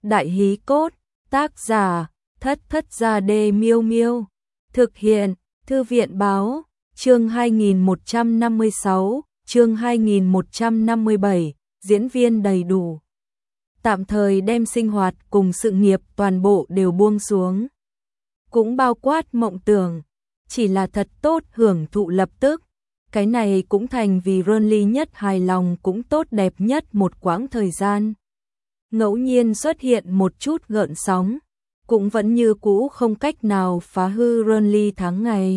Đại hí cốt, tác giả, Thất Thất Gia Đê Miêu Miêu. Thực hiện, Thư viện báo, chương 2156, chương 2157, diễn viên đầy đủ. Tạm thời đem sinh hoạt cùng sự nghiệp toàn bộ đều buông xuống. Cũng bao quát mộng tưởng, chỉ là thật tốt hưởng thụ lập tức. Cái này cũng thành vì Ronly nhất hài lòng cũng tốt đẹp nhất một quãng thời gian. Ngẫu nhiên xuất hiện một chút gợn sóng, cũng vẫn như cũ không cách nào phá hư Ronly tháng ngày.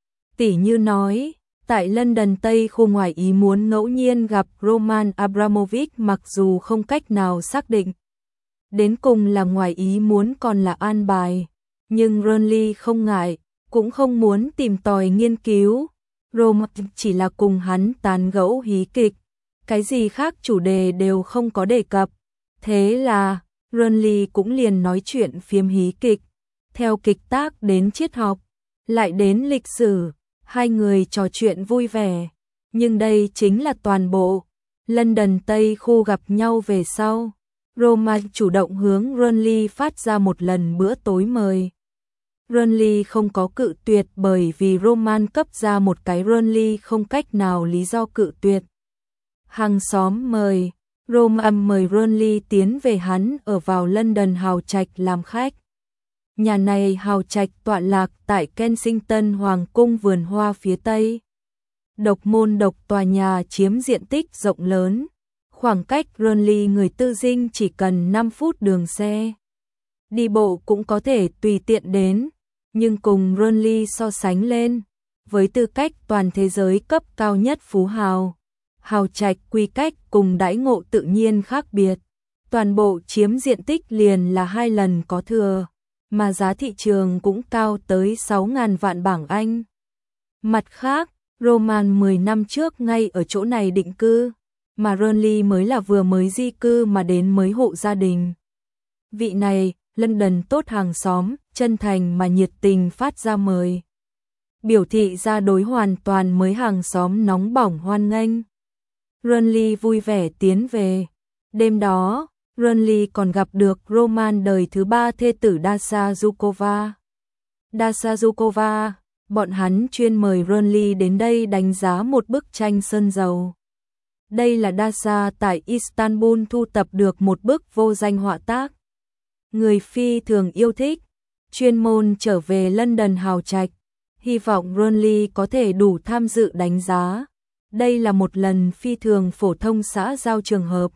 Tỉ như nói, tại London Tây khu ngoài ý muốn ngẫu nhiên gặp Roman Abramovich, mặc dù không cách nào xác định đến cùng là ngoài ý muốn còn là an bài, nhưng Ronly không ngại, cũng không muốn tìm tòi nghiên cứu. Roman chỉ là cùng hắn tán gẫu hí kịch, cái gì khác chủ đề đều không có đề cập. Thế là, Ronly cũng liền nói chuyện phiếm hí kịch, theo kịch tác đến triết học, lại đến lịch sử, hai người trò chuyện vui vẻ. Nhưng đây chính là toàn bộ. London Tây khu gặp nhau về sau, Roman chủ động hướng Ronly phát ra một lần bữa tối mời. Ronly không có cự tuyệt bởi vì Roman cấp ra một cái Ronly không cách nào lý do cự tuyệt. Hàng xóm mời, Roman mời Ronly tiến về hắn ở vào London hào trạch làm khách. Nhà này hào trạch tọa lạc tại Kensington Hoàng cung vườn hoa phía Tây. Độc môn độc tòa nhà chiếm diện tích rộng lớn, khoảng cách Ronly người tư dinh chỉ cần 5 phút đường xe. Đi bộ cũng có thể tùy tiện đến, nhưng cùng Ronly so sánh lên, với tư cách toàn thế giới cấp cao nhất phú hào, hào trạch quy cách cùng đãi ngộ tự nhiên khác biệt. Toàn bộ chiếm diện tích liền là 2 lần có thừa, mà giá thị trường cũng cao tới 6.000 vạn bảng Anh. Mặt khác, Roman 10 năm trước ngay ở chỗ này định cư, mà Ronly mới là vừa mới di cư mà đến mới hộ gia đình. Vị này, London tốt hàng xóm, chân thành mà nhiệt tình phát ra mời. Biểu thị ra đối hoàn toàn mới hàng xóm nóng bỏng hoan nghênh. Ronly vui vẻ tiến về. Đêm đó, Ronly còn gặp được Roman đời thứ 3 thê tử Dasha Zhukova. Dasha Zhukova, bọn hắn chuyên mời Ronly đến đây đánh giá một bức tranh sơn dầu. Đây là Dasha tại Istanbul thu tập được một bức vô danh họa tác. Người phi thường yêu thích, chuyên môn trở về London hào trạch, hy vọng Ronly có thể đủ tham dự đánh giá. Đây là một lần phi thường phổ thông xã giao trường hợp.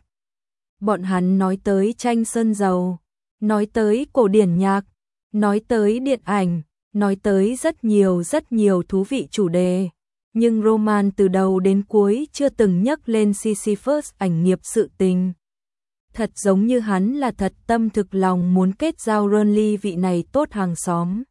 Bọn hắn nói tới tranh sơn dầu, nói tới cổ điển nhạc, nói tới điện ảnh, nói tới rất nhiều thú vị chủ đề. Nhưng Roman từ đầu đến cuối chưa từng nhắc lên Sisyphus ảnh nghiệp sự tình. Thật giống như hắn là thật tâm thực lòng muốn kết giao Ronly vị này tốt hàng xóm.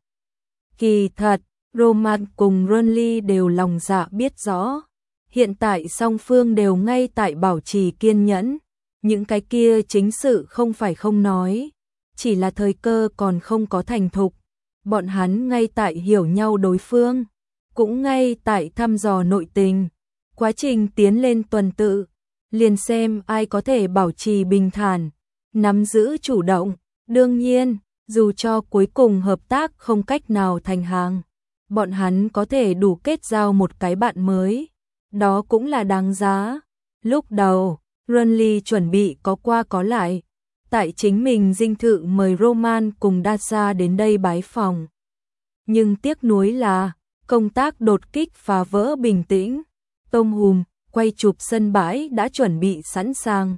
Kỳ thật, Roman cùng Ronly đều lòng dạ biết rõ. Hiện tại song phương đều ngay tại bảo trì kiên nhẫn. Những cái kia chính sự không phải không nói, chỉ là thời cơ còn không có thành thục. Bọn hắn ngay tại hiểu nhau đối phương, cũng ngay tại thăm dò nội tình. Quá trình tiến lên tuần tự, liền xem ai có thể bảo trì bình thản, nắm giữ chủ động. Đương nhiên, dù cho cuối cùng hợp tác không cách nào thành hàng, bọn hắn có thể đủ kết giao một cái bạn mới, đó cũng là đáng giá. Lúc đầu, Ronly chuẩn bị có qua có lại, tại chính mình dinh thự mời Roman cùng Dasha đến đây bái phòng. Nhưng tiếc nuối là, công tác đột kích phá vỡ bình tĩnh. Tom Hùm, quay chụp sân bãi đã chuẩn bị sẵn sàng.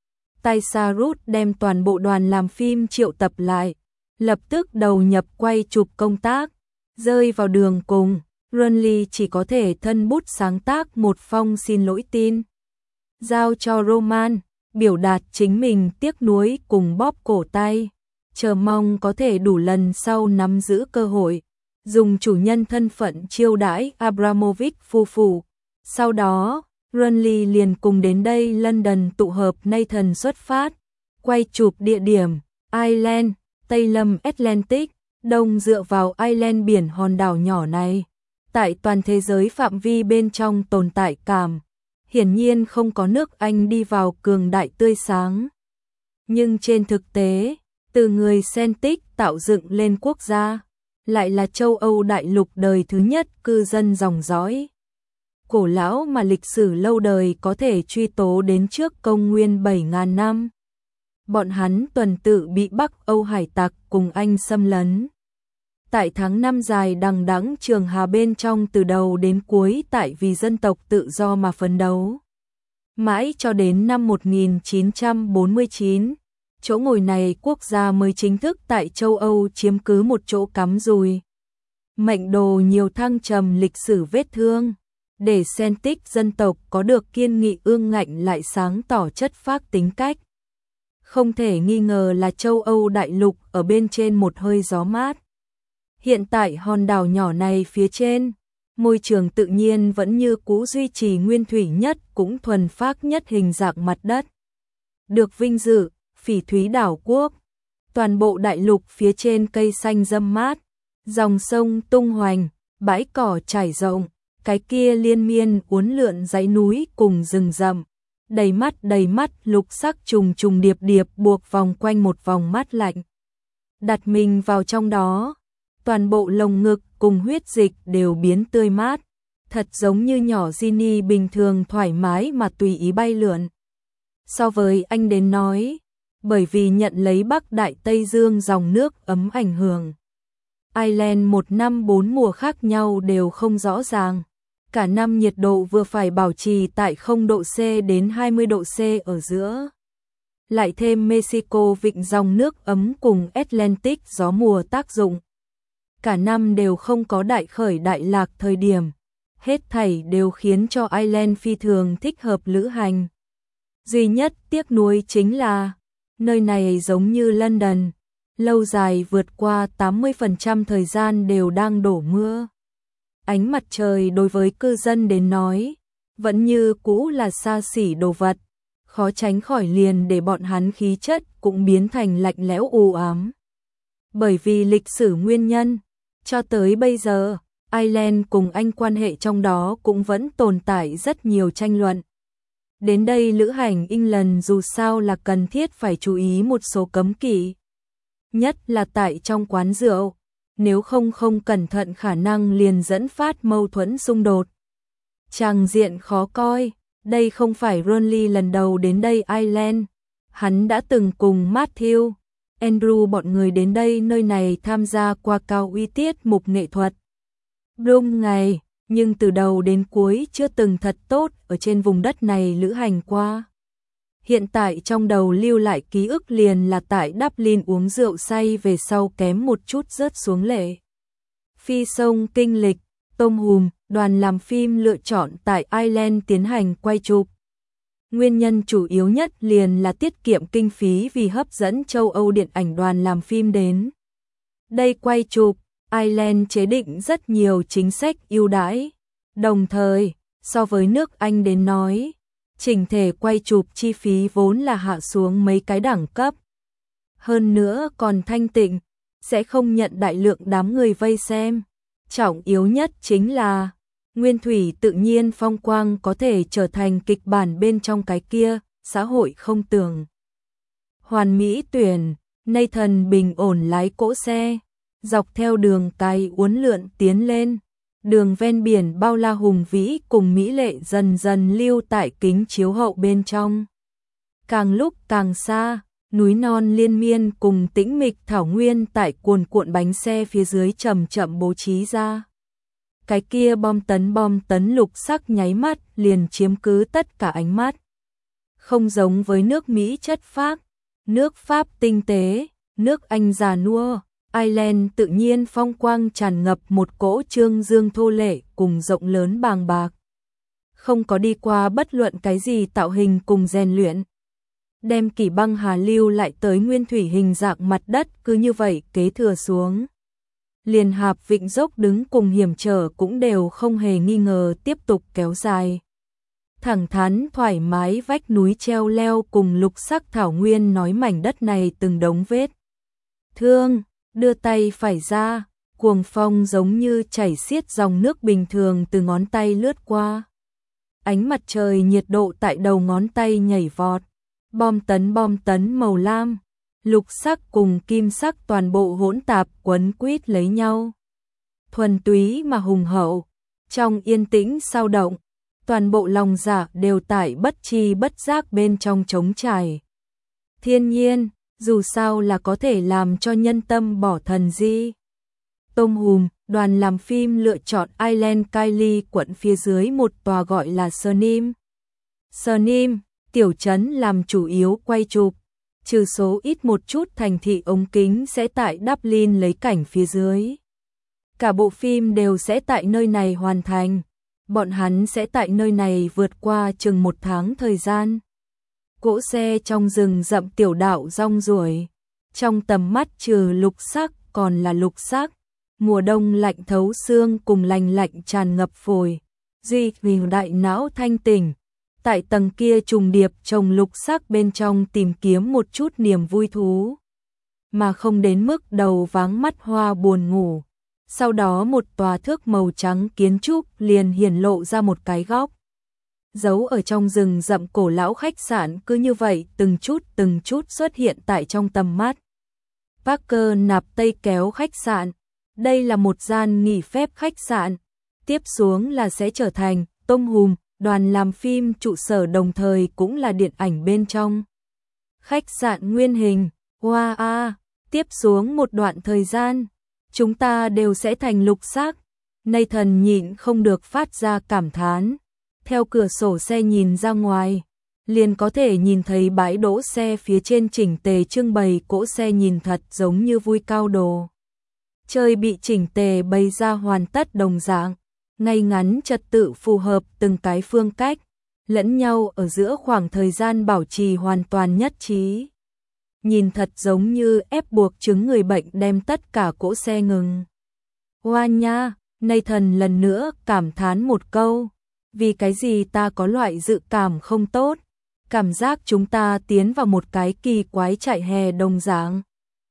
Taisa Rút đem toàn bộ đoàn làm phim triệu tập lại, lập tức đầu nhập quay chụp công tác. Rơi vào đường cùng, Ronly chỉ có thể thân bút sáng tác một phong xin lỗi tin, giao cho Roman, biểu đạt chính mình tiếc nuối cùng bóp cổ tay, chờ mong có thể đủ lần sau nắm giữ cơ hội, dùng chủ nhân thân phận chiêu đãi Abramovich phu phụ. Sau đó, Ronly liền cùng đến đây London tụ hợp Nathan xuất phát, quay chụp địa điểm, Ireland, Tây Lâm Atlantic, đông dựa vào Ireland biển hòn đảo nhỏ này. Tại toàn thế giới phạm vi bên trong tồn tại cảm, hiển nhiên không có nước Anh đi vào cường đại tươi sáng. Nhưng trên thực tế, Từ người Celtic tạo dựng lên quốc gia, lại là châu Âu đại lục đời thứ nhất cư dân dòng dõi cổ lão mà lịch sử lâu đời có thể truy tố đến trước công nguyên 7.000 năm. Bọn hắn tuần tự bị Bắc Âu hải tặc cùng Anh xâm lấn. Tại tháng năm dài đằng đẵng trường hà bên trong từ đầu đến cuối tại vì dân tộc tự do mà phấn đấu. Mãi cho đến năm 1949, chỗ ngồi này quốc gia mới chính thức tại châu Âu chiếm cứ một chỗ cắm rùi. Mệnh đồ nhiều thăng trầm lịch sử vết thương, để Celtic dân tộc có được kiên nghị ương ngạnh lại sáng tỏ chất phác tính cách. Không thể nghi ngờ là châu Âu đại lục ở bên trên một hơi gió mát. Hiện tại hòn đảo nhỏ này phía trên, môi trường tự nhiên vẫn như cũ duy trì nguyên thủy nhất cũng thuần phác nhất hình dạng mặt đất. Được vinh dự, phỉ thúy đảo quốc. Toàn bộ đại lục phía trên cây xanh râm mát, dòng sông tung hoành, bãi cỏ trải rộng, cái kia liên miên uốn lượn dãy núi cùng rừng rậm. Đầy mắt lục sắc trùng trùng điệp điệp buộc vòng quanh một vòng mát lạnh. Đặt mình vào trong đó, toàn bộ lồng ngực cùng huyết dịch đều biến tươi mát, thật giống như nhỏ Ginny bình thường thoải mái mà tùy ý bay lượn. So với anh đến nói, bởi vì nhận lấy Bắc Đại Tây Dương dòng nước ấm ảnh hưởng, Ireland một năm 4 mùa khác nhau đều không rõ ràng. Cả năm nhiệt độ vừa phải bảo trì tại 0 độ C đến 20 độ C ở giữa. Lại thêm Mexico vịnh dòng nước ấm cùng Atlantic gió mùa tác dụng. Cả năm đều không có đại khởi đại lạc thời điểm. Hết thảy đều khiến cho Ireland phi thường thích hợp lữ hành. Duy nhất tiếc nuối chính là, nơi này giống như London, lâu dài vượt qua 80% thời gian đều đang đổ mưa. Ánh mặt trời đối với cư dân đến nói, vẫn như cũ là xa xỉ đồ vật, khó tránh khỏi liền để bọn hắn khí chất cũng biến thành lạnh lẽo u ám. Bởi vì lịch sử nguyên nhân, cho tới bây giờ, Ireland cùng Anh quan hệ trong đó cũng vẫn tồn tại rất nhiều tranh luận. Đến đây lữ hành England dù sao là cần thiết phải chú ý một số cấm kỵ. Nhất là tại trong quán rượu, nếu không cẩn thận khả năng liền dẫn phát mâu thuẫn xung đột. Tràng diện khó coi, đây không phải Ronly lần đầu đến đây Ireland. Hắn đã từng cùng Matthew, Andrew bọn người đến đây nơi này tham gia qua cao uy tiết mục nghệ thuật. Bloom ngày, nhưng từ đầu đến cuối chưa từng thật tốt ở trên vùng đất này lữ hành qua. Hiện tại trong đầu lưu lại ký ức liền là tại Dublin uống rượu say về sau kém một chút rớt xuống lệ. Phi sông kinh lịch, Tom Hùm, đoàn làm phim lựa chọn tại Ireland tiến hành quay chụp. Nguyên nhân chủ yếu nhất liền là tiết kiệm kinh phí vì hấp dẫn châu Âu điện ảnh đoàn làm phim đến. Đây quay chụp, Ireland chế định rất nhiều chính sách ưu đãi. Đồng thời, so với nước Anh đến nói, chỉnh thể quay chụp chi phí vốn là hạ xuống mấy cái đẳng cấp. Hơn nữa còn thanh tịnh, sẽ không nhận đại lượng đám người vây xem. Trọng yếu nhất chính là, nguyên thủy tự nhiên phong quang có thể trở thành kịch bản bên trong cái kia, xã hội không tưởng. Hoàn mỹ tuyển, Nathan bình ổn lái cỗ xe, dọc theo đường cái uốn lượn tiến lên. Đường ven biển bao la hùng vĩ cùng mỹ lệ dần dần lưu tại kính chiếu hậu bên trong. Càng lúc càng xa, núi non liên miên cùng tĩnh mịch thảo nguyên tại cuồn cuộn bánh xe phía dưới chậm chậm bố trí ra. Cái kia bom tấn lục sắc nháy mắt liền chiếm cứ tất cả ánh mắt. Không giống với nước Mỹ chất phác, nước Pháp tinh tế, nước Anh già nua. Ireland tự nhiên phong quang tràn ngập một cỗ trương dương thô lệ cùng rộng lớn bàng bạc. Không có đi qua bất luận cái gì tạo hình cùng rèn luyện. Đem kỷ băng hà lưu lại tới nguyên thủy hình dạng mặt đất cứ như vậy kế thừa xuống. Liền hạp vịnh dốc đứng cùng hiểm trở cũng đều không hề nghi ngờ tiếp tục kéo dài. Thẳng thắn thoải mái vách núi treo leo cùng lục sắc thảo nguyên nói mảnh đất này từng đống vết thương. Đưa tay phải ra, cuồng phong giống như chảy xiết dòng nước bình thường từ ngón tay lướt qua. Ánh mặt trời nhiệt độ tại đầu ngón tay nhảy vọt, bom tấn màu lam, lục sắc cùng kim sắc toàn bộ hỗn tạp quấn quýt lấy nhau. Thuần túy mà hùng hậu, trong yên tĩnh sao động, toàn bộ lòng dạ đều tại bất chi bất giác bên trong trống trải. Thiên nhiên, dù sao là có thể làm cho nhân tâm bỏ thần di. Tôm hùm, đoàn làm phim lựa chọn Island Kylie quận phía dưới một tòa gọi là Sirnim. Sirnim, tiểu trấn làm chủ yếu quay chụp, trừ số ít một chút thành thị ống kính sẽ tại Dublin lấy cảnh phía dưới. Cả bộ phim đều sẽ tại nơi này hoàn thành, bọn hắn sẽ tại nơi này vượt qua chừng 1 tháng thời gian. Cỗ xe trong rừng rậm tiểu đạo rong ruổi, trong tầm mắt trừ lục sắc còn là lục sắc. Mùa đông lạnh thấu xương cùng lành lạnh tràn ngập phổi, duy vì đại não thanh tỉnh, tại tầng kia trùng điệp trồng lục sắc bên trong tìm kiếm một chút niềm vui thú, mà không đến mức đầu váng mắt hoa buồn ngủ. Sau đó một tòa thước màu trắng kiến trúc liền hiển lộ ra một cái góc. Giấu ở trong rừng rậm cổ lão khách sạn cứ như vậy từng chút xuất hiện tại trong tầm mắt. Parker nạp Tây kéo khách sạn. Đây là một gian nghỉ phép khách sạn. Tiếp xuống là sẽ trở thành Tôm hùm, đoàn làm phim trụ sở đồng thời cũng là điện ảnh bên trong. Khách sạn nguyên hình, wow, tiếp xuống một đoạn thời gian, chúng ta đều sẽ thành lục sắc. Nathan nhịn không được phát ra cảm thán. Theo cửa sổ xe nhìn ra ngoài, liền có thể nhìn thấy bãi đỗ xe phía trên chỉnh tề trưng bày cỗ xe nhìn thật giống như vui cao đồ. Chơi bị chỉnh tề bày ra hoàn tất đồng dạng, ngay ngắn trật tự phù hợp từng cái phương cách, lẫn nhau ở giữa khoảng thời gian bảo trì hoàn toàn nhất trí. Nhìn thật giống như ép buộc chứng người bệnh đem tất cả cỗ xe ngừng. Hoa nha, Nathan lần nữa cảm thán một câu. Vì cái gì ta có loại dự cảm không tốt, cảm giác chúng ta tiến vào một cái kỳ quái chạy hè đồng dạng.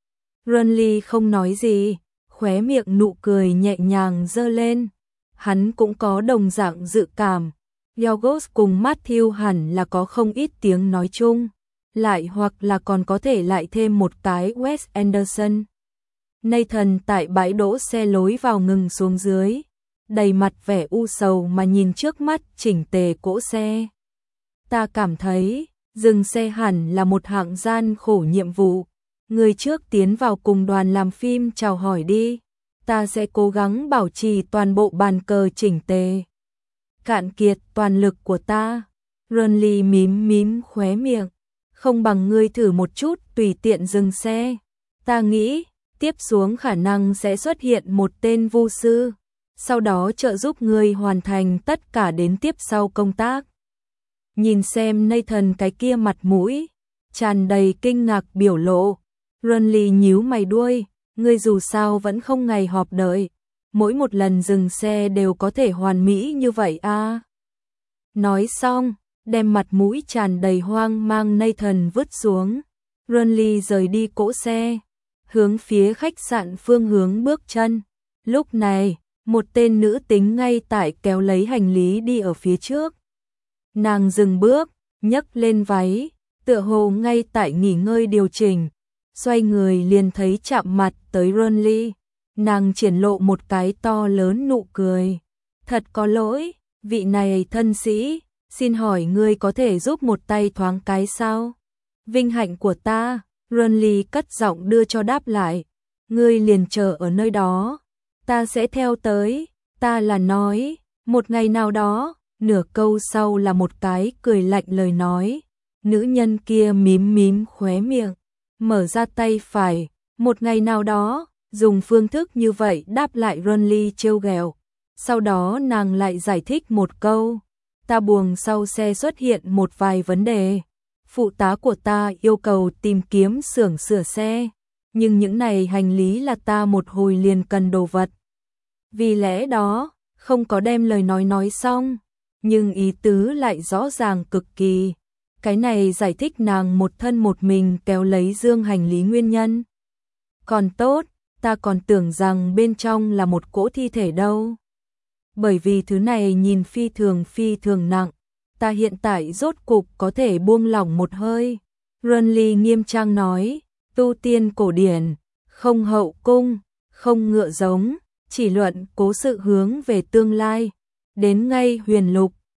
Renly không nói gì, khóe miệng nụ cười nhẹ nhàng giơ lên. Hắn cũng có đồng dạng dự cảm. Yorgos cùng Matthew hẳn là có không ít tiếng nói chung, lại hoặc là còn có thể lại thêm một cái Wes Anderson. Nathan tại bãi đỗ xe lối vào ngừng xuống dưới, đầy mặt vẻ u sầu mà nhìn trước mắt chỉnh tề cỗ xe. Ta cảm thấy, dừng xe hẳn là một hạng gian khổ nhiệm vụ. Người trước tiến vào cùng đoàn làm phim chào hỏi đi. Ta sẽ cố gắng bảo trì toàn bộ bàn cờ chỉnh tề. Cạn kiệt toàn lực của ta. Renly mím khóe miệng. Không bằng ngươi thử một chút tùy tiện dừng xe. Ta nghĩ, tiếp xuống khả năng sẽ xuất hiện một tên vu sư. Sau đó trợ giúp ngươi hoàn thành tất cả đến tiếp sau công tác. Nhìn xem Nathan cái kia mặt mũi, tràn đầy kinh ngạc biểu lộ. Renly nhíu mày đuôi, ngươi dù sao vẫn không ngày họp đợi. Mỗi một lần dừng xe đều có thể hoàn mỹ như vậy à. Nói xong, đem mặt mũi tràn đầy hoang mang Nathan vứt xuống. Renly rời đi cỗ xe, hướng phía khách sạn phương hướng bước chân. Lúc này, một tên nữ tính ngay tại kéo lấy hành lý đi ở phía trước. Nàng dừng bước, nhấc lên váy, tựa hồ ngay tại nghỉ ngơi điều chỉnh, xoay người liền thấy chạm mặt tới Renly. Nàng triển lộ một cái to lớn nụ cười. Thật có lỗi, vị này thân sĩ, xin hỏi ngươi có thể giúp một tay thoáng cái sao? Vinh hạnh của ta, Renly cất giọng đưa cho đáp lại. Ngươi liền chờ ở nơi đó. Ta sẽ theo tới, ta là nói, một ngày nào đó, nửa câu sau là một cái cười lạnh lời nói. Nữ nhân kia mím khóe miệng, mở ra tay phải, một ngày nào đó, dùng phương thức như vậy đáp lại Renly trêu ghẹo. Sau đó nàng lại giải thích một câu, ta buồng sau xe xuất hiện một vài vấn đề. Phụ tá của ta yêu cầu tìm kiếm xưởng sửa xe, nhưng những này hành lý là ta một hồi liền cần đồ vật. Vì lẽ đó, không có đem lời nói xong, nhưng ý tứ lại rõ ràng cực kỳ. Cái này giải thích nàng một thân một mình kéo lấy dương hành lý nguyên nhân. Còn tốt, ta còn tưởng rằng bên trong là một cỗ thi thể đâu. Bởi vì thứ này nhìn phi thường nặng, ta hiện tại rốt cục có thể buông lỏng một hơi. Renly nghiêm trang nói, tu tiên cổ điển, không hậu cung, không ngựa giống, chỉ luận cố sự hướng về tương lai. Đến ngay huyền lục,